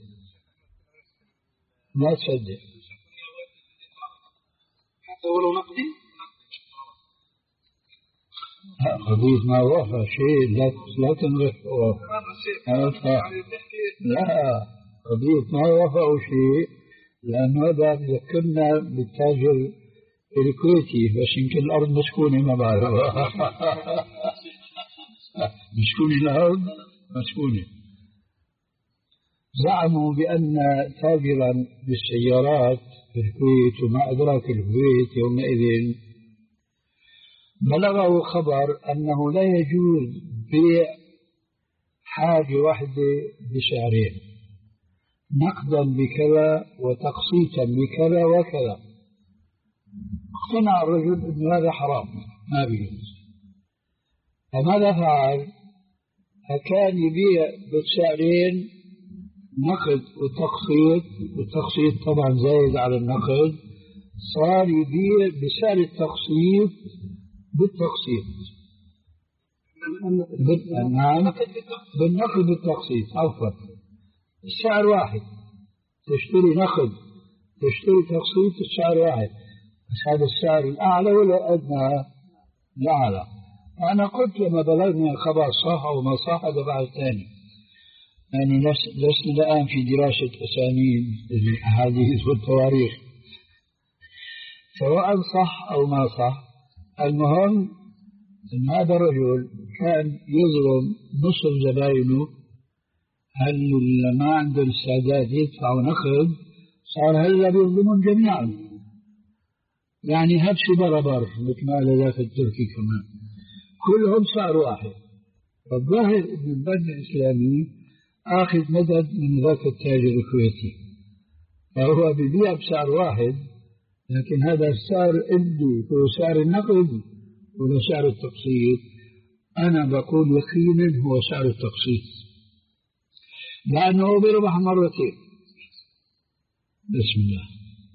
لا تصدق حتى ولو نقدي قضية ما وفى شيء لا لا تنغف لا قضية ما وفى شيء لأنه هذا يذكرنا بالتاجر الكويتي بس يمكن الأرض مسكونة ما بعرفها. مسكونة الأرض مسكونة. زعموا بأن تاجرا بالسيارات في الكويت وما أدراك الكويت يومئذ بلغه خبر أنه لا يجوز بيع حاجة واحدة بسعرين نقدا بكذا وتقسيطا بكذا وكذا. اقتنع الرجل أن هذا حرام ما بيجوز. فماذا فعل؟ فكان يبيع بالسعرين نقد وتقسيط والتقسيط طبعا زايد على النقد صار يبيع بسعر التقسيط بالتقسيط نعم بالنقد بالتقسيط عفوا السعر واحد تشتري نقد تشتري تقسيط السعر واحد بس هذا السعر الأعلى ولا أدنى الأعلى. أنا قلت لما بلغني الخبر صح أو ما صح هذا بعد ثاني يعني لسنا الآن في دراسة أسانيد الأحاديث والتواريخ سواء صح أو ما صح. المهم أن هذا الرجل كان يظلم نصف زبائنه هل ما عنده السادات يدفعوا نقد صار هلا بيظلمون جميعا يعني هبش بربر مثل ما ذاك التركي كمان كلهم صار واحد. فالظاهر أن البنك الإسلامي آخذ مدد من ذاك التاجر الكويتي، فهو ببيع بسعر واحد، لكن هذا السعر اللي هو سعر النقد ولا سعر التقسيط؟ أنا بقول يقينا هو سعر التقسيط، لأنه بربح مرتين. بسم الله.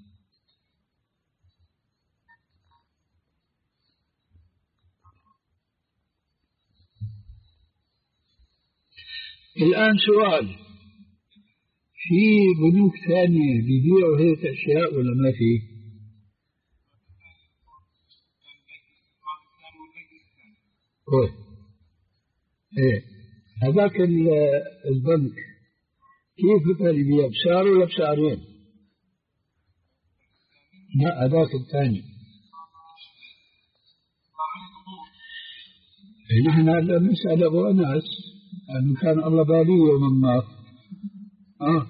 الآن سؤال، في بنوك ثانية بيبيعوا هيك أشياء ولا ما في؟ أوه. إيه هذاك البنك كيف كان يبيع بسعر ولا بسعرين؟ لا هذاك الثاني. نحن هلا نسأل أبو أنس أن كان الله بالي يوم ما آه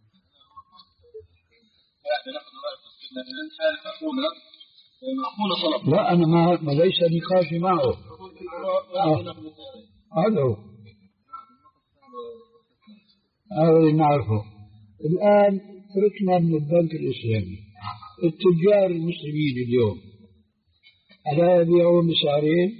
لا أنا ما, ما ليس نقاشي معه. آه. هذا هو هذا اللي نعرفه. الآن تركنا من البنك الإسلامي، التجار المسلمين اليوم ألا يبيعون بسعرين؟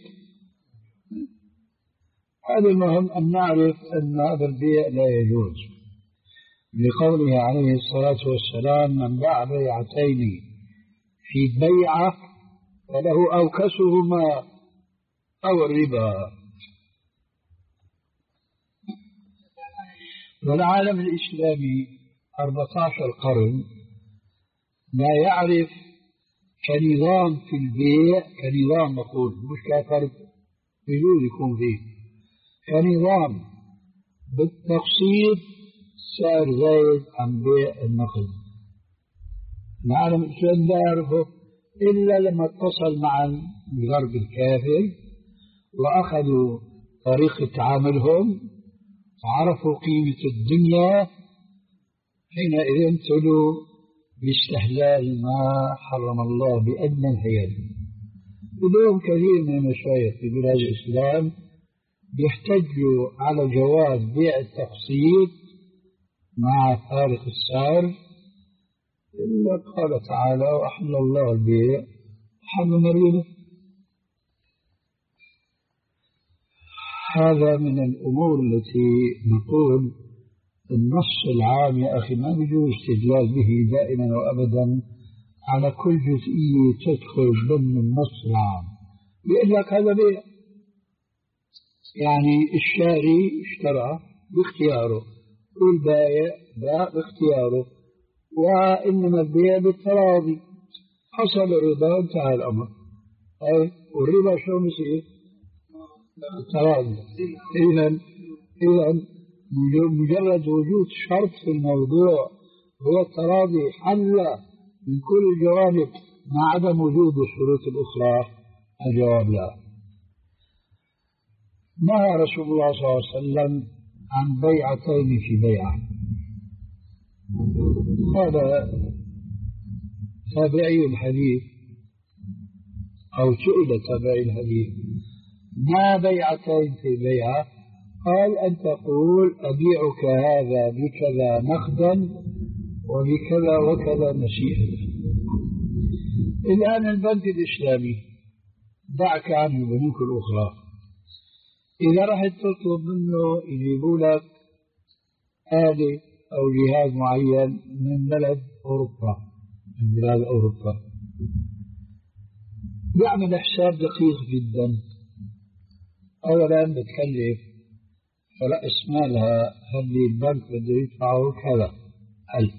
هذا المهم أن نعرف أن هذا البيع لا يجوز، لقوله عليه الصلاة والسلام: من باع بيعتين في بيعة فله أوكسهما أو الربا. والعالم الإسلامي أربعة عشر قرن لا يعرف كنظام في البيع، كنظام نقول مش كفرد يجوز يكون فيه، كنظام بالتقسيط سعر زايد عن بيع النقد. العالم الإسلامي لا يعرفه إلا لما اتصل مع الغرب الكافر وأخذوا طريقة تعاملهم وعرفوا قيمة الدنيا، حينئذ ابتلوا باستحلال ما حرم الله بأدنى الحيل. اليوم كثير من المشايخ في بلاد الإسلام بيحتجوا على جواز بيع التقسيط مع فارق السعر، إلا قال تعالى: وأحل الله البيع وحرم الربا. هذا من الأمور التي نقول النص العام يا أخي ما بيجوز استدلال به دائما وأبدا على كل جزئية تدخل ضمن النص العام. بيقول لك هذا بيع، يعني الشاري اشترى باختياره والبائع باع باختياره، وإنما البيع بالتراضي. حصل الربا انتهى الأمر. أي والربا شو بصير؟ التراضي. إذا إذا مجرد وجود شرط في الموضوع هو التراضي حل من كل الجوانب مع عدم وجود الشروط الأخرى. الجواب لا. نهى رسول الله صلى الله عليه وسلم عن بيعتين في بيعة. قال تابعي الحديث أو سئل تابعي الحديث: ما بيعتين في بيعة؟ قال: أن تقول أبيعك هذا بكذا نقدا وبكذا وكذا نسيئة. الآن البنك الإسلامي دعك عن البنوك الأخرى، إذا رحت تطلب منه يجيبوا لك آلة أو جهاز معين من بلد أوروبا، من بلاد أوروبا، يعمل حساب دقيق جدا. أولا بتكلف رأس مالها هذه البنك بده يدفعه كذا ألف،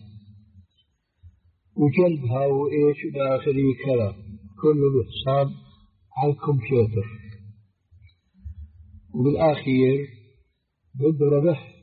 وجلبها وإيش إلى آخره كذا، كله بحساب على الكمبيوتر. وبالآخير بده ربح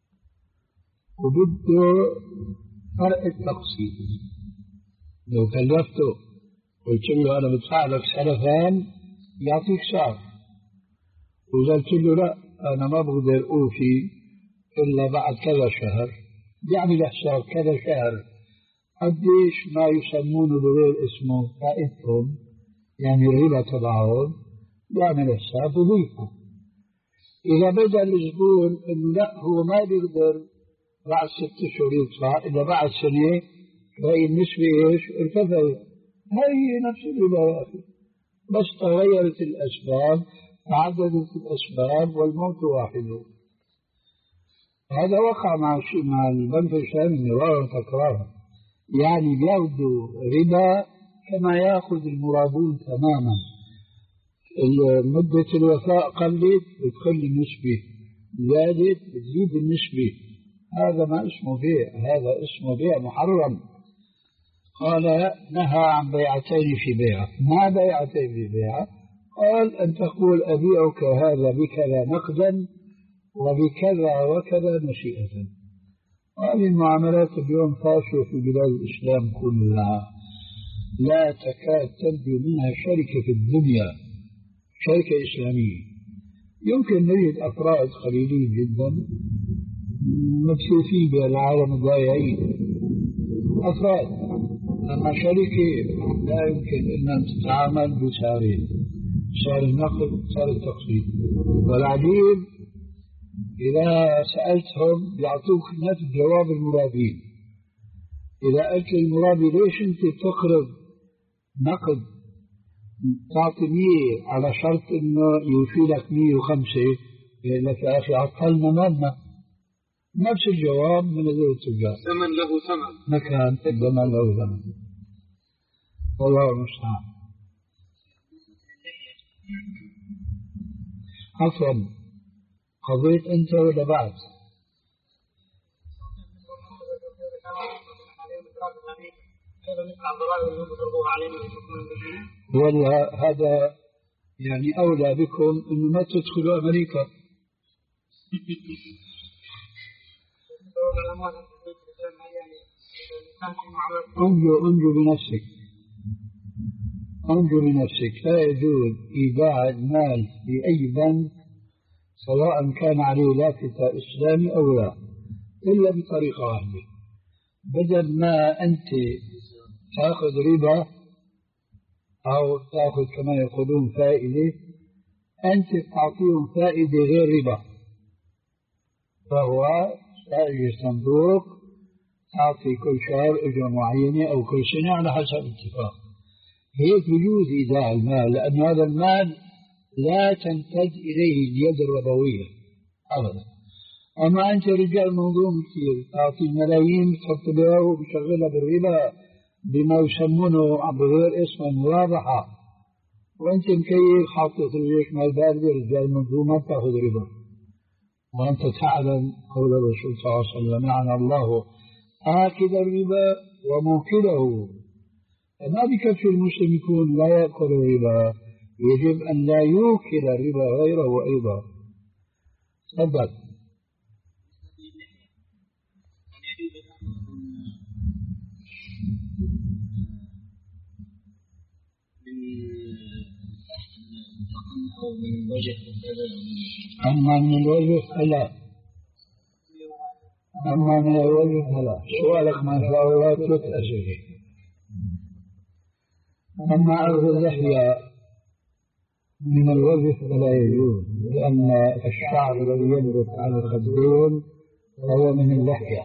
وبده فرق التقسيط. لو كلفته قلت له أنا بدفع لك سلفان يعطيك سعر، وإذا قلت له لا أنا ما بقدر أوفي إلا بعد كذا شهر، بيعمل حساب كذا شهر قديش ما يسمونه بغير اسمه فائدتهم، يعني الربا تبعهم، يعمل حساب وضيفه. إذا بدأ الزبون إنه لا هو ما بيقدر بعد ست أشهر يدفع، إذا بعد سنة فهي النسبة إيش؟ ارتفعت. هاي هي نفس الربا يا أخي، بس تغيرت الأسباب، تعددت الأسباب، والموت واحد. هذا وقع مع مع البنك الإسلامي مرارا تكرارا، يعني بياخذوا ربا كما ياخذ المرابون تماما. مدة الوفاء قلت بتقل النسبة، زادت بتزيد النسبة. هذا ما اسمه بيع، هذا اسمه بيع محرم. قال نهى عن بيعتين في بيعة. ما بيعتين في بيعة؟ قال أن تقول أبيعك هذا بكذا نقدا وبكذا وكذا نشيئة. هذه المعاملات اليوم فاشلة في بلاد الإسلام كلها، لا تكاد تبدو منها شركة في الدنيا، شركة إسلامية. يمكن نجد أفراد قليلين جدا مبسوطين بالعالم الضايعين أفراد، أما شركة لا يمكن أن تتعامل بسعرين، سعر النقل سعر التقسيط. والعجيب إذا سألتهم يعطوك نفس جواب المرابين. إذا قلت للمرابي ليش أنت تقرض نقد تعطي مية على شرط إنه يوفي لك مية وخمسة، يقول لك يا أخي عطلنا مالنا. نفس الجواب من هذول التجار، ثمن له ثمن، مكان الزمن له ثمن. والله المستعان. عفوا، قضيت أنت ولا بعد؟ ولا هذا يعني أولى بكم إنه ما تدخلوا أمريكا. انجو انجو بنفسك، انجو بنفسك. لا يجوز إيداع المال في أي بنك سواء كان عليه لافتة إسلامي أو لا، إلا بطريقة واحدة. بدل ما أنت تأخذ ربا أو تأخذ كما يقولون فائدة، أنت تعطيهم فائدة غير ربا. فهو تأجي صندوق تعطي كل شهر أجرة معينة أو كل سنة على حسب اتفاق. هيك بيجوز إيداع المال، لأن هذا المال لا تمتد إليه اليد الربوية أبدا. أما أنت رجال منظوم كثير، تعطي ملايين تحط بها وبشغلها بالربا بما يسمونه بغير اسم المرابحة، وأنت مكيف حاطط رجلك مال باردة. رجال منظوم ما بتاخذ ربا، وأنت تعلم قول الرسول صلى الله عليه وسلم لعن الله آكل الربا وموكله. فما بكفي المسلم يكون لا يأكل الربا، يجب أن لا يوكل الربا غيره أيضا. تفضل. أما من الوجه فلا، أما من الوجه فلا. سؤالك ما شاء الله ثلاث أسئلة. أما أخذ اللحية من الوجه فلا يجوز، لأن الشعر الذي ينبت على الخدين هو من اللحية.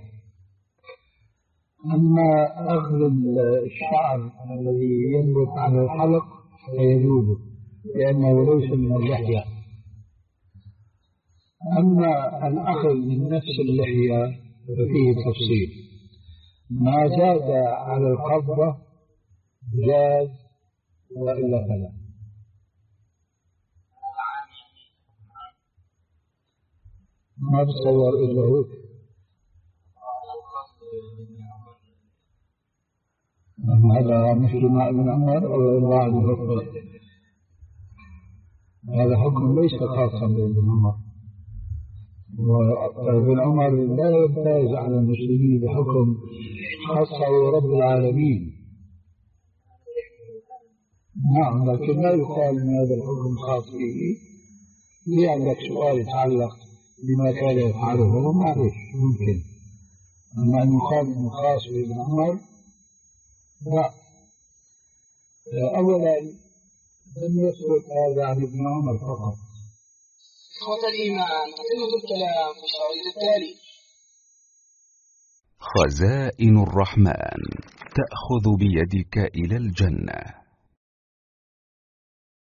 أما أخذ الشعر الذي ينبت على الحلق فيجوز، لأنه ليس من اللحية. أما الأخذ من نفس اللحية ففيه تفصيل. ما زاد على القبضة جاز، وإلا فلا. ما تصور إلا هو. هذا مثل ما ابن عمر أو الله عز وجل، هذا حكم ليس خاصا بابن عمر. وابن عمر لا يمتاز على المسلمين بحكم خاصه رب العالمين. نعم، لكن لا يقال ان هذا الحكم خاص به. في عندك سؤال يتعلق بما كان يفعله معلش ممكن، اما ان يقال انه خاص بابن عمر لا. اولا لم يثبت هذا عن ابن عمر فقط. إخوة الإيمان، أتمة الكلام في الشريط التالي. خزائن الرحمن تأخذ بيدك إلى الجنة.